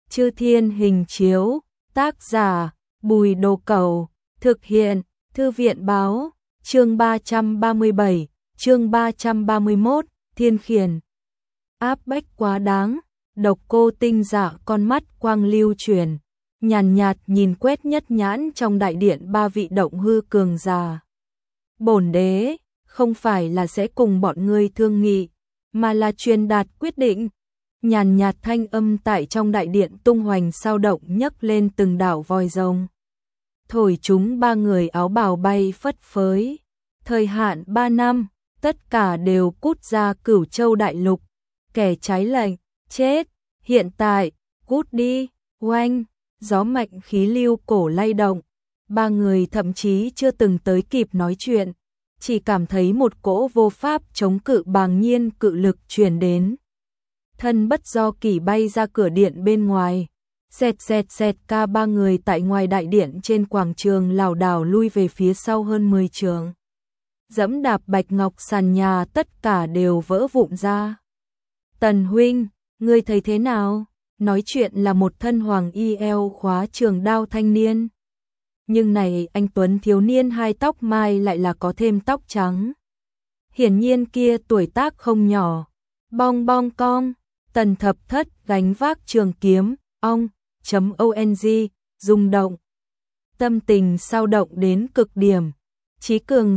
Chư Thiên Hình Chiếu, tác giả Bùi Đồ Cẩu, thực hiện Thư viện Báo, chương 337, chương 331, Thiên Khiển. Áp bách quá đáng, Độc Cô Tinh Dạ con mắt quang lưu chuyển, nhàn nhạt nhìn quét nhất nhãn trong đại điện ba vị động hư cường giả. Bổn đế, không phải là sẽ cùng bọn ngươi thương nghị, mà là truyền đạt quyết định. Nhàn nhạt thanh âm tại trong đại điện tung hoành sao động nhấc lên từng đảo voi rồng. Thổi chúng ba người áo bào bay phất phới. Thời hạn 3 năm, tất cả đều cút ra Cửu Châu đại lục. Kẻ trái lệnh, chết, hiện tại, cút đi, oanh, gió mạnh khí lưu cổ lay động. Ba người thậm chí chưa từng tới kịp nói chuyện, chỉ cảm thấy một cỗ vô pháp chống cự bàng nhiên cự lực truyền đến. Thân bất do kỷ bay ra cửa điện bên ngoài, xẹt ca ba người tại ngoài đại điện trên quảng trường lảo đảo lui về phía sau hơn 10 trượng. Dẫm đạp bạch ngọc sàn nhà tất cả đều vỡ vụn ra. Tần huynh, ngươi thấy thế nào? Nói chuyện là một thân hoàng y eo khóa trường đao thanh niên. Nhưng này anh tuấn thiếu niên hai tóc mai lại là có thêm tóc trắng. Hiển nhiên kia tuổi tác không nhỏ. Bong bong cong, Tần Thập Thất gánh vác trường kiếm, ong, .ong, rung động. Tâm tình sao động đến cực điểm. Chí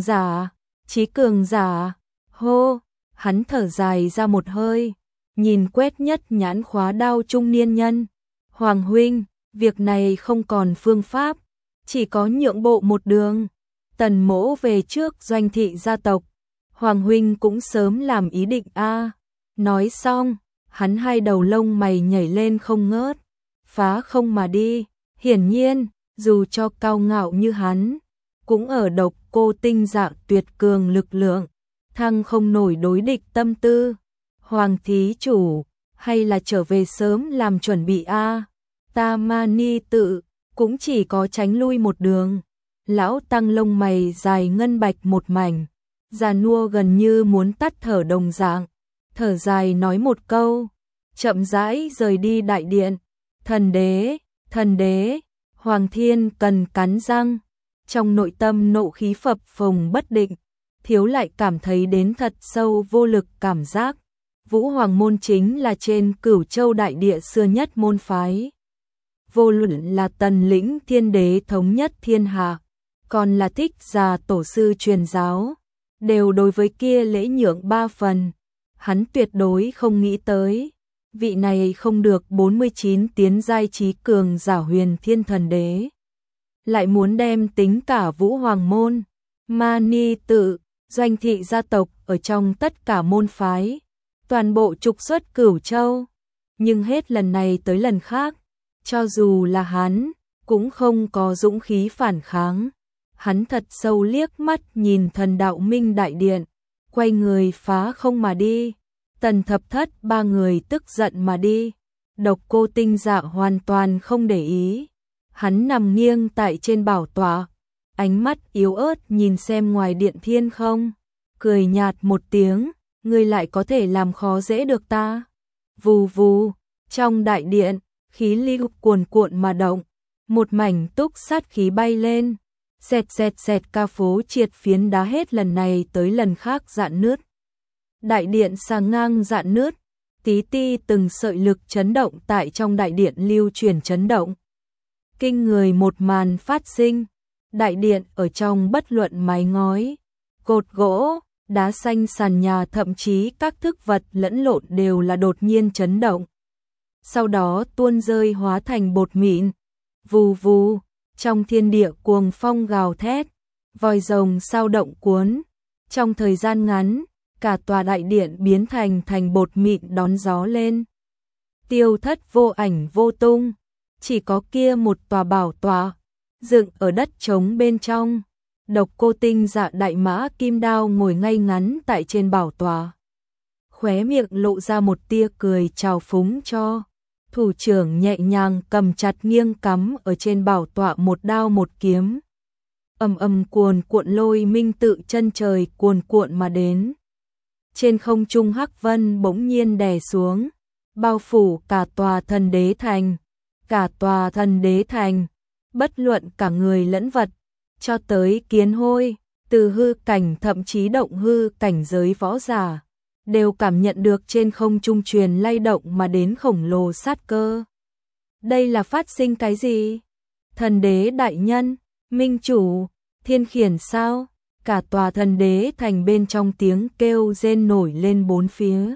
cường giả, hô, hắn thở dài ra một hơi, nhìn quét nhất nhãn khóa đao trung niên nhân. Hoàng huynh, việc này không còn phương pháp, chỉ có nhượng bộ một đường. Tần mỗ về trước doanh thị gia tộc, Hoàng huynh cũng sớm làm ý định a. Nói xong, hắn hai đầu lông mày nhảy lên không ngớt, phá không mà đi. Hiển nhiên, dù cho cao ngạo như hắn, cũng ở Độc Cô Tinh Dạ tuyệt cường lực lượng, thăng không nổi đối địch tâm tư. Hoàng thí chủ, hay là trở về sớm làm chuẩn bị a. Ta ma ni tự, cũng chỉ có tránh lui một đường. Lão tăng lông mày dài ngân bạch một mảnh, già nua gần như muốn tắt thở đồng dạng, thở dài nói một câu, chậm rãi rời đi đại điện. Thần đế, Hoàng Thiên Cần cắn răng, trong nội tâm nộ khí phập phồng bất định, thiếu lại cảm thấy đến thật sâu vô lực cảm giác. Vũ Hoàng môn chính là trên Cửu Châu đại địa xưa nhất môn phái. Vô luận là Tần lĩnh thiên đế thống nhất thiên hạ, còn là Thích Già tổ sư truyền giáo, đều đối với kia lễ nhượng 3 phần. Hắn tuyệt đối không nghĩ tới, vị này không được 49 tiến giai trí cường giả Huyền Thiên Thần Đế, lại muốn đem tính cả Vũ Hoàng môn, Ma Ni tự, doanh thị gia tộc ở trong tất cả môn phái, toàn bộ trục xuất Cửu Châu. Nhưng hết lần này tới lần khác, cho dù là hắn, cũng không có dũng khí phản kháng. Hắn thật sâu liếc mắt nhìn Thần Đạo Minh đại điện, quay người phá không mà đi. Tần Thập Thất ba người tức giận mà đi. Độc Cô Tinh Dạ hoàn toàn không để ý. Hắn nằm nghiêng tại trên bảo tọa, ánh mắt yếu ớt nhìn xem ngoài điện thiên không, cười nhạt một tiếng, ngươi lại có thể làm khó dễ được ta. Vù vù, trong đại điện, khí lưu cuồn cuộn mà động, một mảnh túc sát khí bay lên, xẹt ca phố triệt phiến đá hết lần này tới lần khác rạn nứt. Đại điện sang ngang rạn nứt, tí ti từng sợi lực chấn động tại trong đại điện lưu truyền chấn động. Kinh người một màn phát sinh, đại điện ở trong bất luận mái ngói, cột gỗ, đá xanh sàn nhà thậm chí các thức vật lẫn lộn đều là đột nhiên chấn động. Sau đó tuôn rơi hóa thành bột mịn, vù vù, trong thiên địa cuồng phong gào thét, voi rồng sao động cuốn. Trong thời gian ngắn, cả tòa đại điện biến thành bột mịn đón gió lên. Tiêu thất vô ảnh vô tung, chỉ có kia một tòa bảo tọa, dựng ở đất trống bên trong. Độc Cô Tinh Dạ đại mã kim đao ngồi ngay ngắn tại trên bảo tọa. Khóe miệng lộ ra một tia cười trào phúng cho. Thủ trưởng nhẹ nhàng cầm chặt nghiêng cắm ở trên bảo tọa một đao một kiếm. Cuồn cuộn lôi minh tự chân trời cuồn cuộn mà đến. Trên không trung hắc vân bỗng nhiên đè xuống, bao phủ cả tòa Thần Đế thành. cả tòa thần đế thành, bất luận cả người lẫn vật, cho tới kiến hôi, từ hư cảnh thậm chí động hư cảnh giới võ giả, đều cảm nhận được trên không trung truyền lay động mà đến khổng lồ sát cơ. Đây là phát sinh cái gì? Thần đế đại nhân, minh chủ, thiên khiển sao? Cả tòa thần đế thành bên trong tiếng kêu rên nổi lên bốn phía.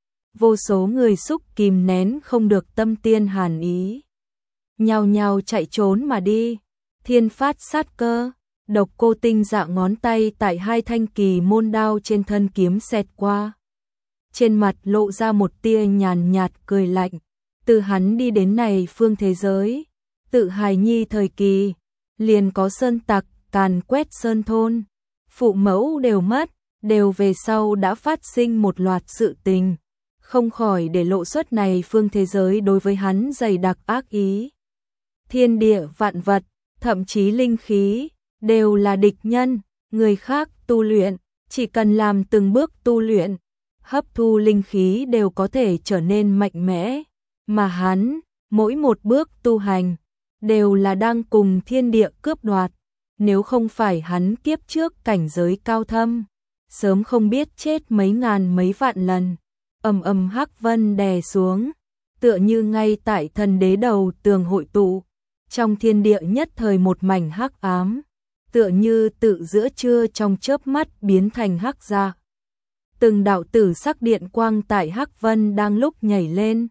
Vô số người xúc kìm nén không được tâm tiên hàn ý, nhao nhao chạy trốn mà đi. Thiên phát sát cơ, Độc Cô Tinh Dạ ngón tay tại hai thanh kỳ môn đao trên thân kiếm xẹt qua. Trên mặt lộ ra một tia nhàn nhạt cười lạnh, từ hắn đi đến này phương thế giới, tự hài nhi thời kỳ, liền có sơn tặc, càn quét sơn thôn, phụ mẫu đều mất, đều về sau đã phát sinh một loạt sự tình, không khỏi để lộ xuất này phương thế giới đối với hắn dày đặc ác ý. Thiên địa vạn vật, thậm chí linh khí, đều là địch nhân, người khác tu luyện, chỉ cần làm từng bước tu luyện, hấp thu linh khí đều có thể trở nên mạnh mẽ, mà hắn, mỗi một bước tu hành, đều là đang cùng thiên địa cướp đoạt, nếu không phải hắn kiếp trước cảnh giới cao thâm, sớm không biết chết mấy ngàn mấy vạn lần. Ầm ầm hắc vân đè xuống, tựa như ngay tại thần đế đầu tường hội tụ, trong thiên địa nhất thời một mảnh hắc ám, tựa như tự giữa trưa trong chớp mắt biến thành hắc dạ. Từng đạo tử sắc điện quang tại hắc vân đang lúc nhảy lên,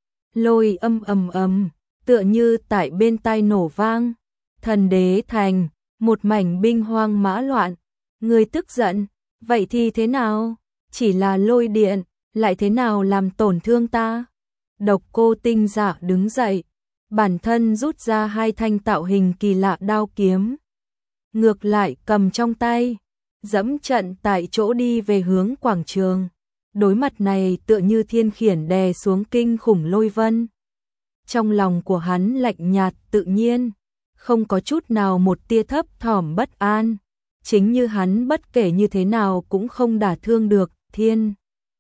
lôi âm ầm ầm, tựa như tại bên tai nổ vang. Thần đế thành, một mảnh binh hoang mã loạn. Người tức giận, vậy thì thế nào? Chỉ là lôi điện, lại thế nào làm tổn thương ta? Độc Cô Tinh Dạ đứng dậy, bản thân rút ra hai thanh tạo hình kỳ lạ đao kiếm, ngược lại cầm trong tay, dẫm trận tại chỗ đi về hướng quảng trường. Đối mặt này tựa như thiên khiển đè xuống kinh khủng lôi vân. Trong lòng của hắn lạnh nhạt tự nhiên, không có chút nào một tia thấp thỏm bất an, chính như hắn bất kể như thế nào cũng không đả thương được thiên.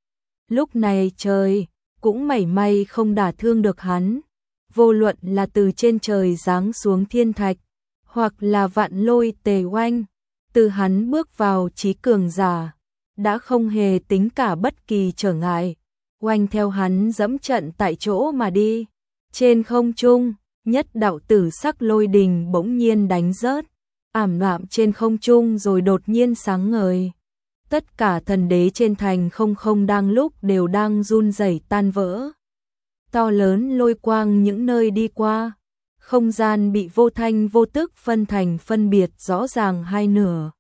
Lúc này trời cũng mảy may không đả thương được hắn, vô luận là từ trên trời giáng xuống thiên thạch, hoặc là vạn lôi tề oanh, từ hắn bước vào trí cường giả, đã không hề tính cả bất kỳ trở ngại, oanh theo hắn dẫm trận tại chỗ mà đi. Trên không trung, nhất đạo tử sắc lôi đình bỗng nhiên đánh rớt, ảm đạm trên không trung rồi đột nhiên sáng ngời. Tất cả thần đế trên thành không đang lúc đều đang run rẩy tan vỡ. To lớn lôi quang những nơi đi qua, không gian bị vô thanh vô tức phân thành phân biệt rõ ràng hai nửa.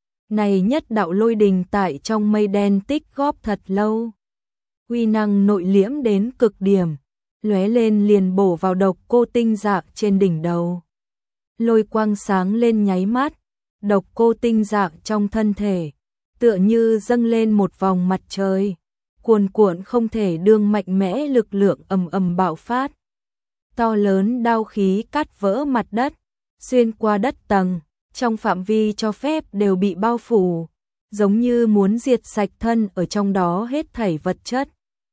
Này nhất đạo lôi đình tại trong mây đen tích góp thật lâu, uy năng nội liễm đến cực điểm, lóe lên liền bổ vào Độc Cô Tinh Dạ trên đỉnh đầu. Lôi quang sáng lên nháy mắt, Độc Cô Tinh Dạ trong thân thể tựa như dâng lên một vòng mặt trời, cuồn cuộn không thể đương mạnh mẽ lực lượng ầm ầm bạo phát. To lớn đao khí cắt vỡ mặt đất, xuyên qua đất tầng, trong phạm vi cho phép đều bị bao phủ, giống như muốn diệt sạch thân ở trong đó hết thảy vật chất.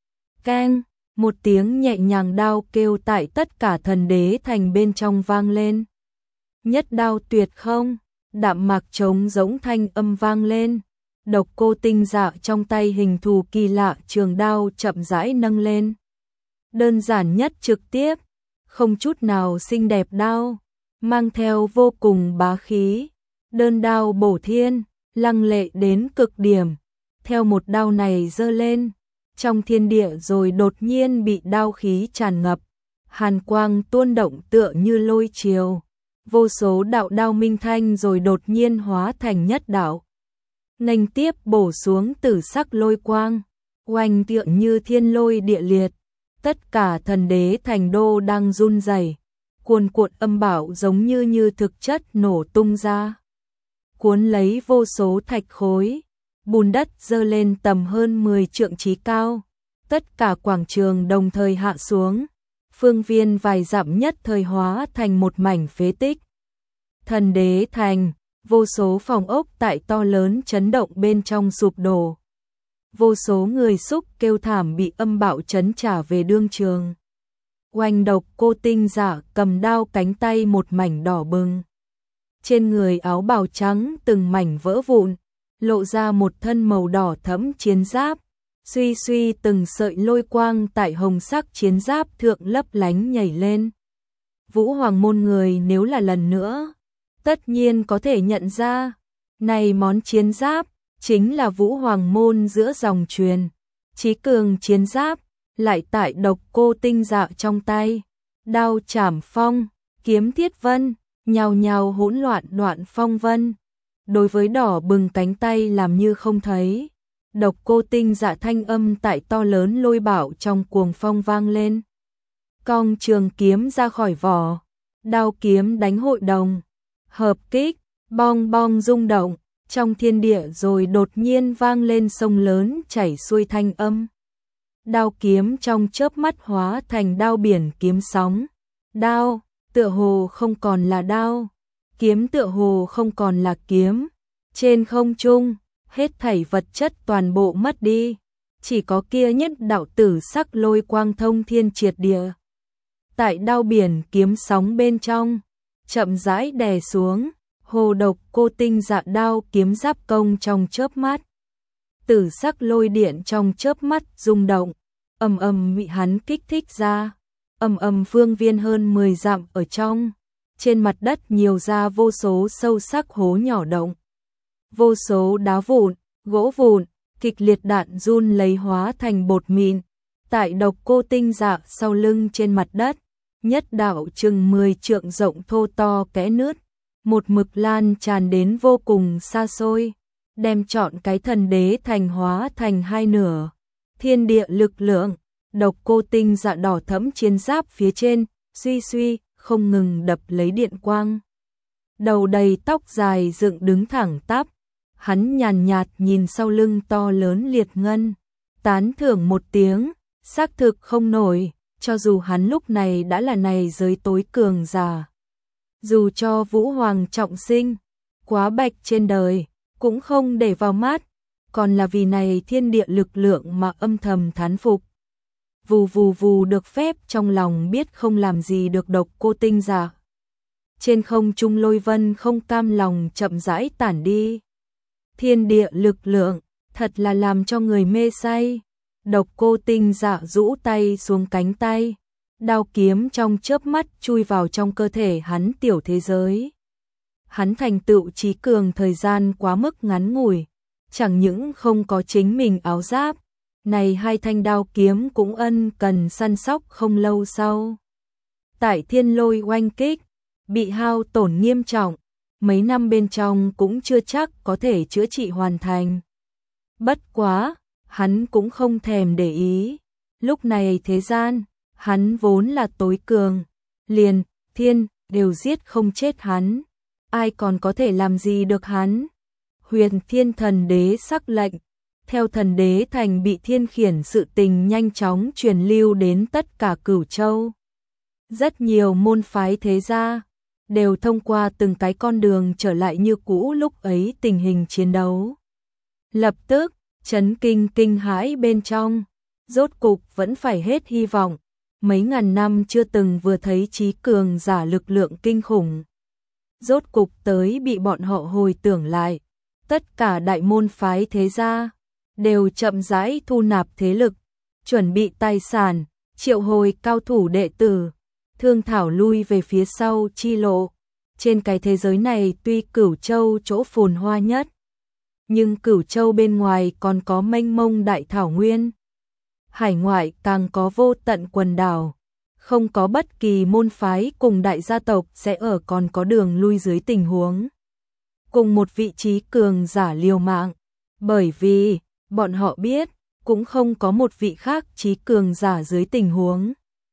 Keng, một tiếng nhẹ nhàng đao kêu tại tất cả thần đế thành bên trong vang lên. Nhất đao tuyệt không, đạm mạc trống giống thanh âm vang lên. Độc Cô Tinh Dạ trong tay hình thù kỳ lạ trường đao chậm rãi nâng lên. Đơn giản nhất trực tiếp, không chút nào xinh đẹp đao, mang theo vô cùng bá khí. Đơn đao bổ thiên, lăng lệ đến cực điểm. Theo một đao này giơ lên, trong thiên địa rồi đột nhiên bị đao khí tràn ngập, hàn quang tuôn động tựa như lôi triều. Vô số đạo đao minh thanh rồi đột nhiên hóa thành nhất đạo, nghênh tiếp bổ xuống tử sắc lôi quang, oanh tựa như thiên lôi địa liệt. Tất cả thần đế thành đô đang run rẩy, cuồn cuộn âm bạo giống như thực chất nổ tung ra, cuốn lấy vô số thạch khối, bùn đất dơ lên tầm hơn 10 trượng chí cao. Tất cả quảng trường đồng thời hạ xuống, phương viên vài dặm nhất thời hóa thành một mảnh phế tích. Thần đế thành, vô số phòng ốc tại to lớn chấn động bên trong sụp đổ. Vô số người xúc kêu thảm bị âm bạo chấn trả về đương trường. Oanh, Độc Cô Tinh Dạ cầm đao, cánh tay một mảnh đỏ bừng. Trên người áo bào trắng từng mảnh vỡ vụn, lộ ra một thân màu đỏ thẫm chiến giáp, suy suy từng sợi lôi quang tại hồng sắc chiến giáp thượng lấp lánh nhảy lên. Vũ Hoàng môn người nếu là lần nữa, tất nhiên có thể nhận ra, này món chiến giáp chính là Vũ Hoàng môn giữa dòng truyền, chí cường chiến giáp, lại tại Độc Cô Tinh Dạ trong tay, đao chảm phong, kiếm thiết vân, nhào nhào hỗn loạn đoạn phong vân. Đối với đỏ bừng cánh tay làm như không thấy, Độc Cô Tinh Dạ thanh âm tại to lớn lôi bảo trong cuồng phong vang lên. Cong trường kiếm ra khỏi vỏ, đao kiếm đánh hội đồng, hợp kích, bong bong rung động, trong thiên địa rồi đột nhiên vang lên sông lớn chảy xuôi thanh âm. Đao kiếm trong chớp mắt hóa thành đao biển kiếm sóng, đao tựa hồ không còn là đao, kiếm tựa hồ không còn là kiếm. Trên không trung, hết thảy vật chất toàn bộ mất đi, chỉ có kia nhất đạo tử sắc lôi quang thông thiên triệt địa. Tại đao biển kiếm sóng bên trong, chậm rãi đè xuống, hồ Độc Cô Tinh Dạ đao kiếm giáp công trong chớp mắt. Tử sắc lôi điện trong chớp mắt rung động, ầm ầm bị hắn kích thích ra, ầm ầm phương viên hơn 10 dặm ở trong, trên mặt đất nhiều ra vô số sâu sắc hố nhỏ động. Vô số đá vụn, gỗ vụn, kịch liệt đạn run lấy hóa thành bột mịn, tại Độc Cô Tinh Dạ sau lưng trên mặt đất, nhất đạo chừng 10 trượng rộng thô to kẽ nứt, một mực lan tràn đến vô cùng xa xôi, đem trọn cái thần đế thành hóa thành hai nửa. Thiên địa lực lượng, Độc Cô Tinh Dạ đỏ thẫm chiến giáp phía trên, suy suy, không ngừng đập lấy điện quang. Đầu đầy tóc dài dựng đứng thẳng tắp, hắn nhàn nhạt nhìn sau lưng to lớn liệt ngân, tán thưởng một tiếng, xác thực không nổi, cho dù hắn lúc này đã là này giới tối cường giả. Dù cho Vũ Hoàng trọng sinh, quá bạch trên đời, cũng không để vào mắt, còn là vì này thiên địa lực lượng mà âm thầm thán phục. Vù vù vù được phép trong lòng biết không làm gì được Độc Cô Tinh Dạ. Trên không trung lôi vân không cam lòng chậm rãi tản đi. Thiên địa lực lượng, thật là làm cho người mê say. Độc Cô Tinh Dạ rũ tay xuống cánh tay, đao kiếm trong chớp mắt chui vào trong cơ thể hắn tiểu thế giới. Hắn thành tựu chí cường thời gian quá mức ngắn ngủi, chẳng những không có chính mình áo giáp, này hai thanh đao kiếm cũng ân cần săn sóc không lâu sau. Tại thiên lôi oanh kích, bị hao tổn nghiêm trọng, mấy năm bên trong cũng chưa chắc có thể chữa trị hoàn thành. Bất quá, hắn cũng không thèm để ý. Lúc này thế gian, hắn vốn là tối cường, liền, thiên, đều giết không chết hắn. Ai còn có thể làm gì được hắn? Huyền Thiên Thần Đế sắc lệnh, theo Thần Đế thành bị thiên khiển sự tình nhanh chóng truyền lưu đến tất cả Cửu Châu. Rất nhiều môn phái thế gia đều thông qua từng cái con đường trở lại như cũ lúc ấy tình hình chiến đấu. Lập tức, chấn kinh kinh hãi bên trong, rốt cục vẫn phải hết hy vọng, mấy ngàn năm chưa từng vừa thấy chí cường giả lực lượng kinh khủng. Rốt cục tới bị bọn họ hồi tưởng lại, tất cả đại môn phái thế gia đều chậm rãi thu nạp thế lực, chuẩn bị tài sản, triệu hồi cao thủ đệ tử, thương thảo lui về phía sau chi lộ. Trên cái thế giới này tuy Cửu Châu chỗ phồn hoa nhất, nhưng Cửu Châu bên ngoài còn có mênh mông đại thảo nguyên. Hải ngoại càng có vô tận quần đảo, không có bất kỳ môn phái cùng đại gia tộc sẽ ở còn có đường lui dưới tình huống. Cùng một vị trí cường giả liều mạng, bởi vì, bọn họ biết, cũng không có một vị khác trí cường giả dưới tình huống.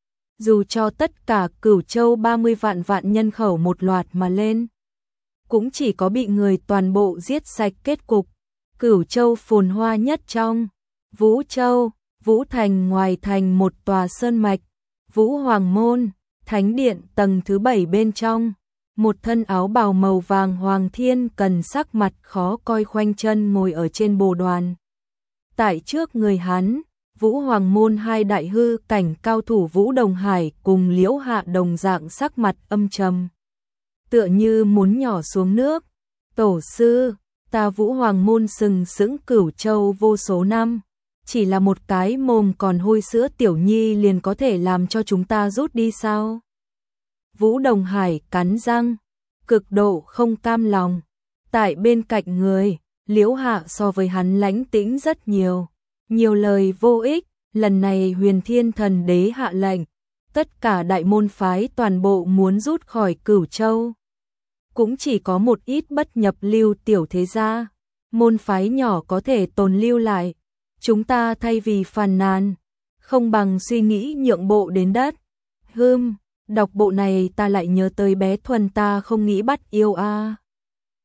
Dù cho tất cả Cửu Châu 30 vạn nhân khẩu một loạt mà lên, cũng chỉ có bị người toàn bộ giết sạch kết cục. Cửu Châu phồn hoa nhất trong, Vũ Châu, Vũ Thành ngoài thành một tòa sơn mạch, Vũ Hoàng Môn, Thánh Điện tầng thứ 7 bên trong, một thân áo bào màu vàng Hoàng Thiên Cần sắc mặt khó coi khoanh chân ngồi ở trên bồ đoàn. Tại trước người hắn, Vũ Hoàng môn hai đại hư cảnh cao thủ Vũ Đồng Hải cùng Liễu Hạ đồng dạng sắc mặt âm trầm, tựa như muốn nhỏ xuống nước. Tổ sư, ta Vũ Hoàng môn sừng sững Cửu Châu vô số năm, chỉ là một cái mồm còn hôi sữa tiểu nhi liền có thể làm cho chúng ta rút đi sao? Vũ Đồng Hải cắn răng, cực độ không cam lòng. Tại bên cạnh người, Liễu Hạ so với hắn lãnh tĩnh rất nhiều. Nhiều lời vô ích, lần này Huyền Thiên Thần Đế hạ lệnh, tất cả đại môn phái toàn bộ muốn rút khỏi Cửu Châu. Cũng chỉ có một ít bất nhập lưu tiểu thế gia, môn phái nhỏ có thể tồn lưu lại. Chúng ta thay vì phàn nàn, không bằng suy nghĩ nhượng bộ đến đất. Đọc bộ này ta lại nhớ tới bé Thuần ta không nghĩ bắt yêu a.